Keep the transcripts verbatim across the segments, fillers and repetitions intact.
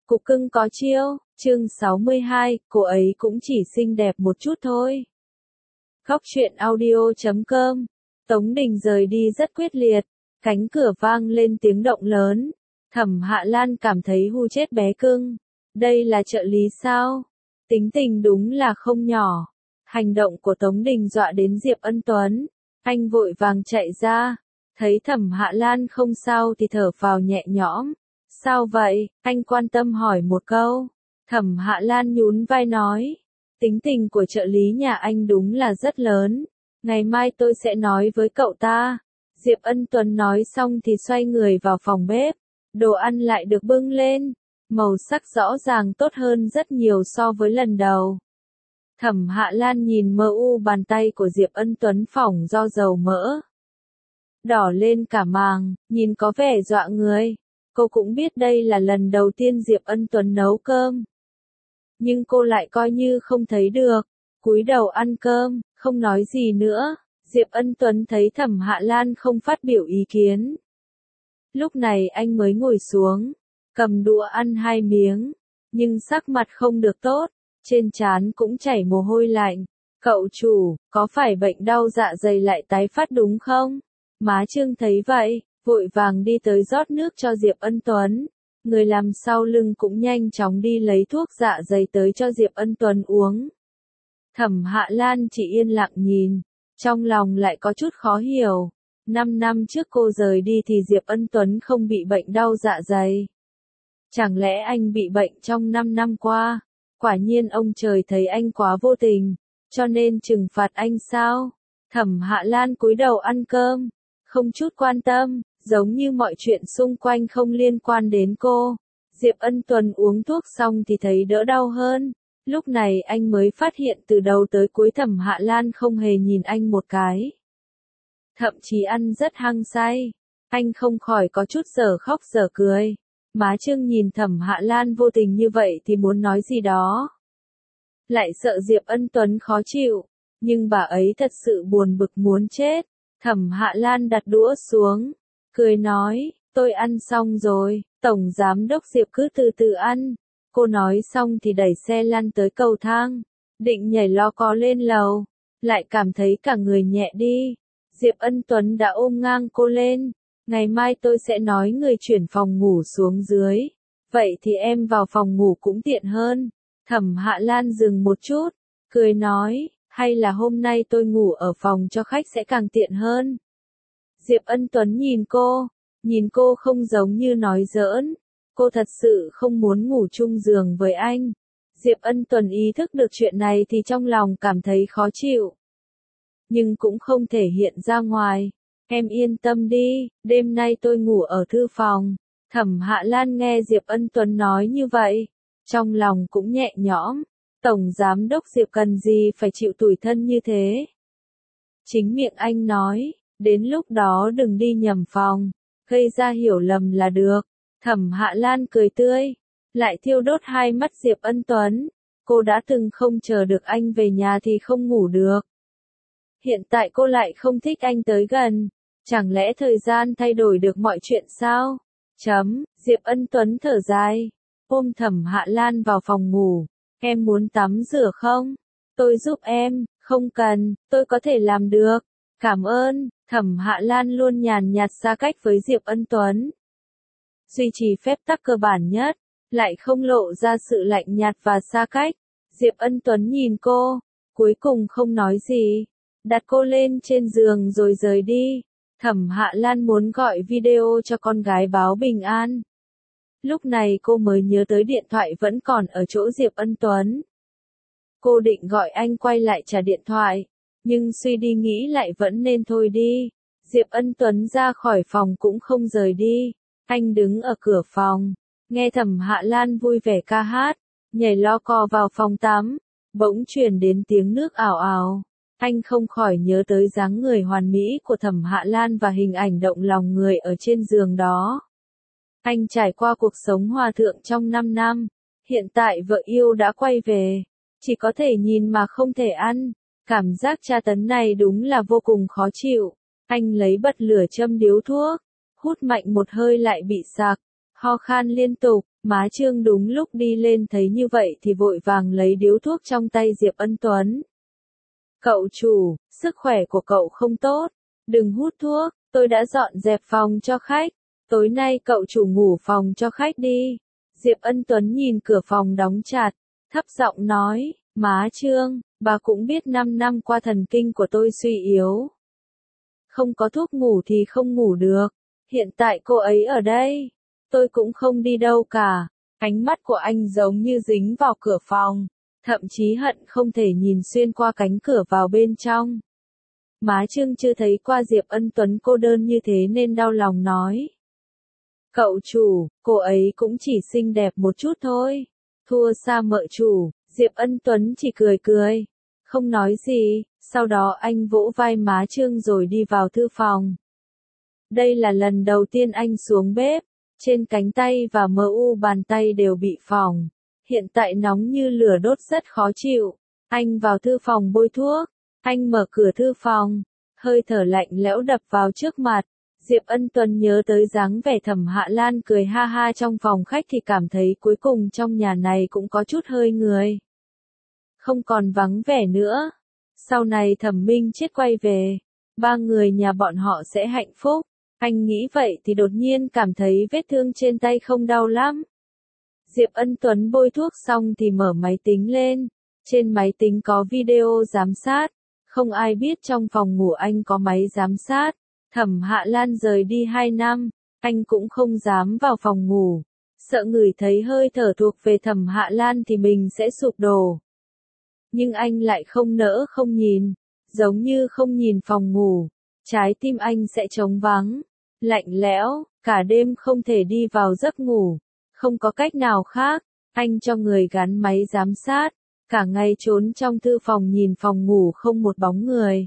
Cục cưng có chiêu, chương sáu mươi hai, cô ấy cũng chỉ xinh đẹp một chút thôi. Góc truyện audio chấm com. Tống Đình rời đi rất quyết liệt, cánh cửa vang lên tiếng động lớn. Thẩm Hạ Lan cảm thấy hu chết bé cưng. Đây là trợ lý sao? Tính tình đúng là không nhỏ. Hành động của Tống Đình dọa đến Diệp Ân Tuấn. Anh vội vàng chạy ra. Thấy Thẩm Hạ Lan không sao thì thở phào nhẹ nhõm. Sao vậy? Anh quan tâm hỏi một câu. Thẩm Hạ Lan nhún vai nói. Tính tình của trợ lý nhà anh đúng là rất lớn. Ngày mai tôi sẽ nói với cậu ta. Diệp Ân Tuấn nói xong thì xoay người vào phòng bếp. Đồ ăn lại được bưng lên. Màu sắc rõ ràng tốt hơn rất nhiều so với lần đầu. Thẩm Hạ Lan nhìn mờ u bàn tay của Diệp Ân Tuấn phỏng do dầu mỡ. Đỏ lên cả màng, nhìn có vẻ dọa người. Cô cũng biết đây là lần đầu tiên Diệp Ân Tuấn nấu cơm. Nhưng cô lại coi như không thấy được. Cúi đầu ăn cơm, không nói gì nữa. Diệp Ân Tuấn thấy Thẩm Hạ Lan không phát biểu ý kiến. Lúc này anh mới ngồi xuống, cầm đũa ăn hai miếng. Nhưng sắc mặt không được tốt, trên trán cũng chảy mồ hôi lạnh. Cậu chủ, có phải bệnh đau dạ dày lại tái phát đúng không? Má Trương thấy vậy, vội vàng đi tới rót nước cho Diệp Ân Tuấn. Người làm sau lưng cũng nhanh chóng đi lấy thuốc dạ dày tới cho Diệp Ân Tuấn uống. Thẩm Hạ Lan chỉ yên lặng nhìn, trong lòng lại có chút khó hiểu. Năm năm trước cô rời đi thì Diệp Ân Tuấn không bị bệnh đau dạ dày. Chẳng lẽ anh bị bệnh trong năm năm qua? Quả nhiên ông trời thấy anh quá vô tình, cho nên trừng phạt anh sao? Thẩm Hạ Lan cúi đầu ăn cơm, không chút quan tâm, giống như mọi chuyện xung quanh không liên quan đến cô. Diệp Ân Tuấn uống thuốc xong thì thấy đỡ đau hơn. Lúc này anh mới phát hiện từ đầu tới cuối Thẩm Hạ Lan không hề nhìn anh một cái. Thậm chí ăn rất hăng say. Anh không khỏi có chút giờ khóc giờ cười. Má Trương nhìn Thẩm Hạ Lan vô tình như vậy thì muốn nói gì đó. Lại sợ Diệp Ân Tuấn khó chịu. Nhưng bà ấy thật sự buồn bực muốn chết. Thẩm Hạ Lan đặt đũa xuống. Cười nói, tôi ăn xong rồi, Tổng Giám đốc Diệp cứ từ từ ăn. Cô nói xong thì đẩy xe lăn tới cầu thang. Định nhảy lo có lên lầu. Lại cảm thấy cả người nhẹ đi. Diệp Ân Tuấn đã ôm ngang cô lên. Ngày mai tôi sẽ nói người chuyển phòng ngủ xuống dưới. Vậy thì em vào phòng ngủ cũng tiện hơn. Thẩm Hạ Lan dừng một chút. Cười nói, hay là hôm nay tôi ngủ ở phòng cho khách sẽ càng tiện hơn. Diệp Ân Tuấn nhìn cô. Nhìn cô không giống như nói giỡn. Cô thật sự không muốn ngủ chung giường với anh. Diệp Ân Tuấn ý thức được chuyện này thì trong lòng cảm thấy khó chịu. Nhưng cũng không thể hiện ra ngoài. Em yên tâm đi, đêm nay tôi ngủ ở thư phòng. Thẩm Hạ Lan nghe Diệp Ân Tuấn nói như vậy. Trong lòng cũng nhẹ nhõm. Tổng Giám đốc Diệp cần gì phải chịu tủi thân như thế. Chính miệng anh nói, đến lúc đó đừng đi nhầm phòng. Gây ra hiểu lầm là được. Thẩm Hạ Lan cười tươi. Lại thiêu đốt hai mắt Diệp Ân Tuấn. Cô đã từng không chờ được anh về nhà thì không ngủ được. Hiện tại cô lại không thích anh tới gần. Chẳng lẽ thời gian thay đổi được mọi chuyện sao? Chấm, Diệp Ân Tuấn thở dài. Ôm Thẩm Hạ Lan vào phòng ngủ. Em muốn tắm rửa không? Tôi giúp em. Không cần, tôi có thể làm được. Cảm ơn. Thẩm Hạ Lan luôn nhàn nhạt xa cách với Diệp Ân Tuấn. Duy trì phép tắc cơ bản nhất. Lại không lộ ra sự lạnh nhạt và xa cách. Diệp Ân Tuấn nhìn cô. Cuối cùng không nói gì. Đặt cô lên trên giường rồi rời đi. Thẩm Hạ Lan muốn gọi video cho con gái báo bình an. Lúc này cô mới nhớ tới điện thoại vẫn còn ở chỗ Diệp Ân Tuấn. Cô định gọi anh quay lại trả điện thoại. Nhưng suy đi nghĩ lại vẫn nên thôi đi. Diệp Ân Tuấn ra khỏi phòng cũng không rời đi. Anh đứng ở cửa phòng. Nghe Thẩm Hạ Lan vui vẻ ca hát. Nhảy lo cò vào phòng tắm. Bỗng truyền đến tiếng nước ào ào. Anh không khỏi nhớ tới dáng người hoàn mỹ của Thẩm Hạ Lan và hình ảnh động lòng người ở trên giường đó. Anh trải qua cuộc sống hòa thượng trong năm năm. Hiện tại vợ yêu đã quay về. Chỉ có thể nhìn mà không thể ăn. Cảm giác tra tấn này đúng là vô cùng khó chịu. Anh lấy bật lửa châm điếu thuốc. Hút mạnh một hơi lại bị sặc. ho khan liên tục, má Trương đúng lúc đi lên thấy như vậy thì vội vàng lấy điếu thuốc trong tay Diệp Ân Tuấn. Cậu chủ, sức khỏe của cậu không tốt, đừng hút thuốc, tôi đã dọn dẹp phòng cho khách, tối nay cậu chủ ngủ phòng cho khách đi. Diệp Ân Tuấn nhìn cửa phòng đóng chặt, thấp giọng nói, má Trương, bà cũng biết năm năm qua thần kinh của tôi suy yếu. Không có thuốc ngủ thì không ngủ được, hiện tại cô ấy ở đây, tôi cũng không đi đâu cả. Ánh mắt của anh giống như dính vào cửa phòng, thậm chí hận không thể nhìn xuyên qua cánh cửa vào bên trong. Má Trương chưa thấy qua Diệp Ân Tuấn cô đơn như thế nên đau lòng nói. Cậu chủ, cô ấy cũng chỉ xinh đẹp một chút thôi, thua xa mợ chủ. Diệp Ân Tuấn chỉ cười cười, không nói gì, sau đó anh vỗ vai má Trương rồi đi vào thư phòng. Đây là lần đầu tiên anh xuống bếp, trên cánh tay và mờ u bàn tay đều bị phỏng, hiện tại nóng như lửa đốt rất khó chịu. Anh vào thư phòng bôi thuốc, anh mở cửa thư phòng, hơi thở lạnh lẽo đập vào trước mặt. Diệp Ân Tuấn nhớ tới dáng vẻ Thẩm Hạ Lan cười ha ha trong phòng khách thì cảm thấy cuối cùng trong nhà này cũng có chút hơi người. Không còn vắng vẻ nữa. Sau này Thẩm Minh Chết quay về, ba người nhà bọn họ sẽ hạnh phúc. Anh nghĩ vậy thì đột nhiên cảm thấy vết thương trên tay không đau lắm. Diệp Ân Tuấn bôi thuốc xong thì mở máy tính lên. Trên máy tính có video giám sát. Không ai biết trong phòng ngủ anh có máy giám sát. Thẩm Hạ Lan rời đi hai năm, anh cũng không dám vào phòng ngủ. Sợ ngửi thấy hơi thở thuộc về Thẩm Hạ Lan thì mình sẽ sụp đổ. Nhưng anh lại không nỡ không nhìn, giống như không nhìn phòng ngủ. Trái tim anh sẽ trống vắng, lạnh lẽo, cả đêm không thể đi vào giấc ngủ. Không có cách nào khác, anh cho người gắn máy giám sát, cả ngày trốn trong thư phòng nhìn phòng ngủ không một bóng người.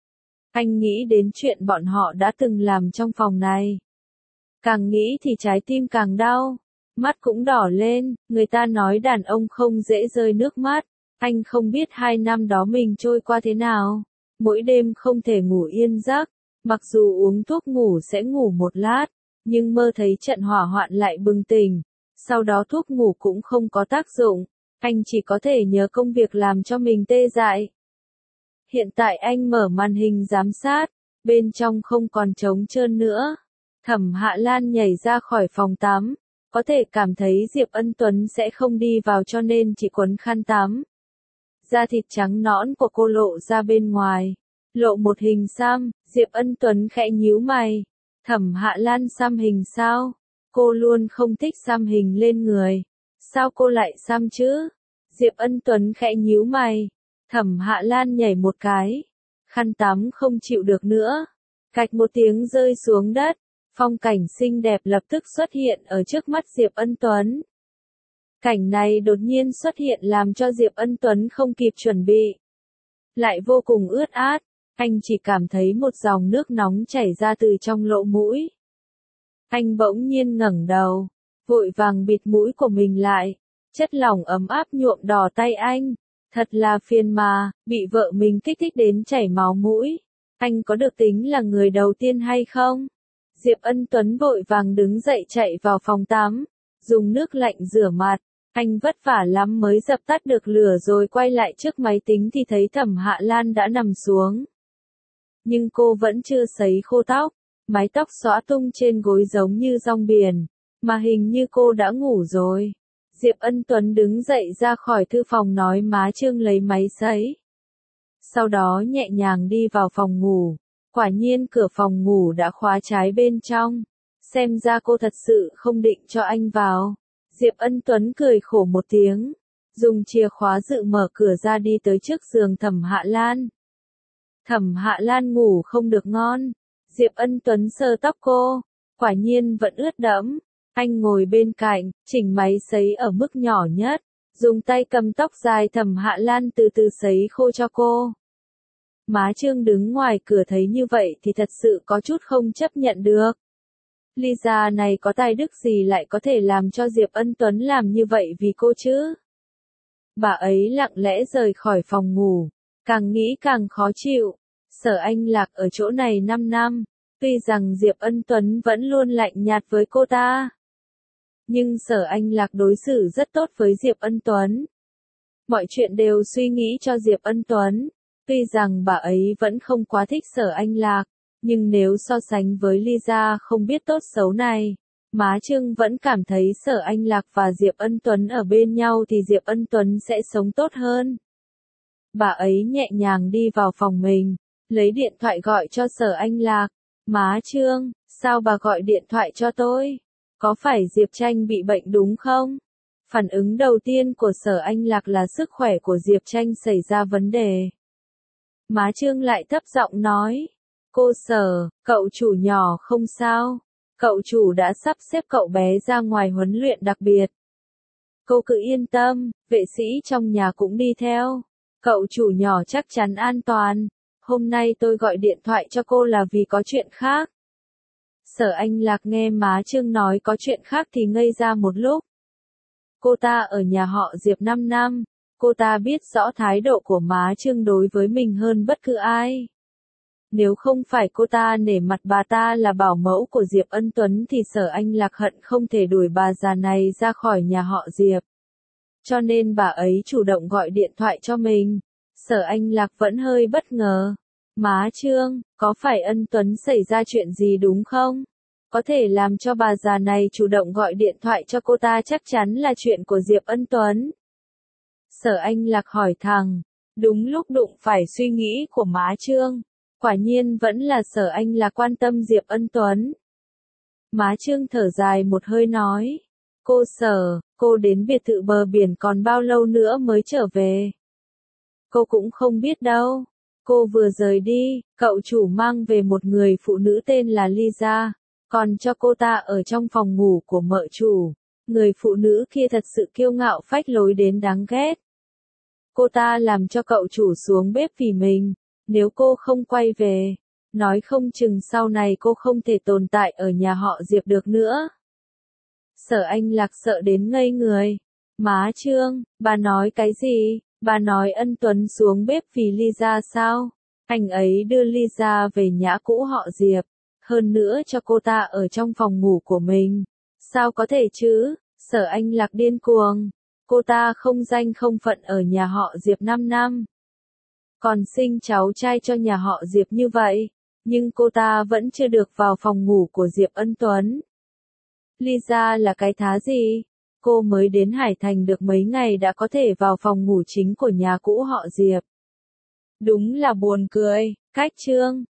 Anh nghĩ đến chuyện bọn họ đã từng làm trong phòng này. Càng nghĩ thì trái tim càng đau, mắt cũng đỏ lên, người ta nói đàn ông không dễ rơi nước mắt. Anh không biết hai năm đó mình trôi qua thế nào, mỗi đêm không thể ngủ yên giấc, mặc dù uống thuốc ngủ sẽ ngủ một lát, nhưng mơ thấy trận hỏa hoạn lại bừng tỉnh, sau đó thuốc ngủ cũng không có tác dụng, anh chỉ có thể nhớ công việc làm cho mình tê dại. Hiện tại anh mở màn hình giám sát, bên trong không còn trống trơn nữa. Thẩm Hạ Lan nhảy ra khỏi phòng tắm, có thể cảm thấy Diệp Ân Tuấn sẽ không đi vào cho nên chỉ quấn khăn tắm. Da thịt trắng nõn của cô lộ ra bên ngoài, lộ một hình xăm. Diệp Ân Tuấn khẽ nhíu mày. Thẩm Hạ Lan xăm hình sao? Cô luôn không thích xăm hình lên người. Sao cô lại xăm chứ? Diệp Ân Tuấn khẽ nhíu mày. Thẩm Hạ Lan nhảy một cái. Khăn tắm không chịu được nữa. Cạch một tiếng rơi xuống đất. Phong cảnh xinh đẹp lập tức xuất hiện ở trước mắt Diệp Ân Tuấn. Cảnh này đột nhiên xuất hiện làm cho Diệp Ân Tuấn không kịp chuẩn bị. Lại vô cùng ướt át, anh chỉ cảm thấy một dòng nước nóng chảy ra từ trong lỗ mũi. Anh bỗng nhiên ngẩng đầu, vội vàng bịt mũi của mình lại, chất lỏng ấm áp nhuộm đỏ tay anh. Thật là phiền mà, bị vợ mình kích thích đến chảy máu mũi. Anh có được tính là người đầu tiên hay không? Diệp Ân Tuấn vội vàng đứng dậy chạy vào phòng tắm, dùng nước lạnh rửa mặt. Anh vất vả lắm mới dập tắt được lửa rồi quay lại trước máy tính thì thấy Thẩm Hạ Lan đã nằm xuống. Nhưng cô vẫn chưa sấy khô tóc, mái tóc xõa tung trên gối giống như rong biển, mà hình như cô đã ngủ rồi. Diệp Ân Tuấn đứng dậy ra khỏi thư phòng nói má Trương lấy máy sấy. Sau đó nhẹ nhàng đi vào phòng ngủ, quả nhiên cửa phòng ngủ đã khóa trái bên trong, xem ra cô thật sự không định cho anh vào. Diệp Ân Tuấn cười khổ một tiếng, dùng chìa khóa dự mở cửa ra đi tới trước giường Thẩm Hạ Lan. Thẩm Hạ Lan ngủ không được ngon, Diệp Ân Tuấn sờ tóc cô, quả nhiên vẫn ướt đẫm. Anh ngồi bên cạnh, chỉnh máy sấy ở mức nhỏ nhất, dùng tay cầm tóc dài Thẩm Hạ Lan từ từ sấy khô cho cô. Má Trương đứng ngoài cửa thấy như vậy thì thật sự có chút không chấp nhận được. Lisa này có tài đức gì lại có thể làm cho Diệp Ân Tuấn làm như vậy vì cô chứ? Bà ấy lặng lẽ rời khỏi phòng ngủ, càng nghĩ càng khó chịu. Sở Anh Lạc ở chỗ này năm năm, tuy rằng Diệp Ân Tuấn vẫn luôn lạnh nhạt với cô ta. Nhưng Sở Anh Lạc đối xử rất tốt với Diệp Ân Tuấn. Mọi chuyện đều suy nghĩ cho Diệp Ân Tuấn. Tuy rằng bà ấy vẫn không quá thích Sở Anh Lạc, nhưng nếu so sánh với Lisa không biết tốt xấu này, má Trương vẫn cảm thấy Sở Anh Lạc và Diệp Ân Tuấn ở bên nhau thì Diệp Ân Tuấn sẽ sống tốt hơn. Bà ấy nhẹ nhàng đi vào phòng mình, lấy điện thoại gọi cho Sở Anh Lạc. Má Trương, sao bà gọi điện thoại cho tôi? Có phải Diệp Tranh bị bệnh đúng không? Phản ứng đầu tiên của Sở Anh Lạc là sức khỏe của Diệp Tranh xảy ra vấn đề. Má Trương lại thấp giọng nói, cô Sở, cậu chủ nhỏ không sao, cậu chủ đã sắp xếp cậu bé ra ngoài huấn luyện đặc biệt. Cô cứ yên tâm, vệ sĩ trong nhà cũng đi theo, cậu chủ nhỏ chắc chắn an toàn. Hôm nay tôi gọi điện thoại cho cô là vì có chuyện khác. Sở Anh Lạc nghe má Trương nói có chuyện khác thì ngây ra một lúc. Cô ta ở nhà họ Diệp năm năm, cô ta biết rõ thái độ của má Trương đối với mình hơn bất cứ ai. Nếu không phải cô ta nể mặt bà ta là bảo mẫu của Diệp Ân Tuấn thì Sở Anh Lạc hận không thể đuổi bà già này ra khỏi nhà họ Diệp. Cho nên bà ấy chủ động gọi điện thoại cho mình. Sở Anh Lạc vẫn hơi bất ngờ. Má Trương, có phải Ân Tuấn xảy ra chuyện gì đúng không? Có thể làm cho bà già này chủ động gọi điện thoại cho cô ta chắc chắn là chuyện của Diệp Ân Tuấn. Sở Anh Lạc hỏi thẳng. Đúng lúc đụng phải suy nghĩ của má Trương. Quả nhiên vẫn là Sở Anh Lạc quan tâm Diệp Ân Tuấn. Má Trương thở dài một hơi nói. Cô Sở, cô đến biệt thự bờ biển còn bao lâu nữa mới trở về? Cô cũng không biết đâu. Cô vừa rời đi, cậu chủ mang về một người phụ nữ tên là Lisa, còn cho cô ta ở trong phòng ngủ của mợ chủ. Người phụ nữ kia thật sự kiêu ngạo phách lối đến đáng ghét. Cô ta làm cho cậu chủ xuống bếp vì mình, nếu cô không quay về, nói không chừng sau này cô không thể tồn tại ở nhà họ Diệp được nữa. Sở Anh Lạc sợ đến ngây người. Má Trương, bà nói cái gì? Bà nói Ân Tuấn xuống bếp vì Lisa sao? Anh ấy đưa Lisa về nhà cũ họ Diệp, hơn nữa cho cô ta ở trong phòng ngủ của mình. Sao có thể chứ? Sở Anh Lạc điên cuồng. Cô ta không danh không phận ở nhà họ Diệp năm năm. Còn sinh cháu trai cho nhà họ Diệp như vậy, nhưng cô ta vẫn chưa được vào phòng ngủ của Diệp Ân Tuấn. Lisa là cái thá gì? Cô mới đến Hải Thành được mấy ngày đã có thể vào phòng ngủ chính của nhà cũ họ Diệp. Đúng là buồn cười, cách Trương.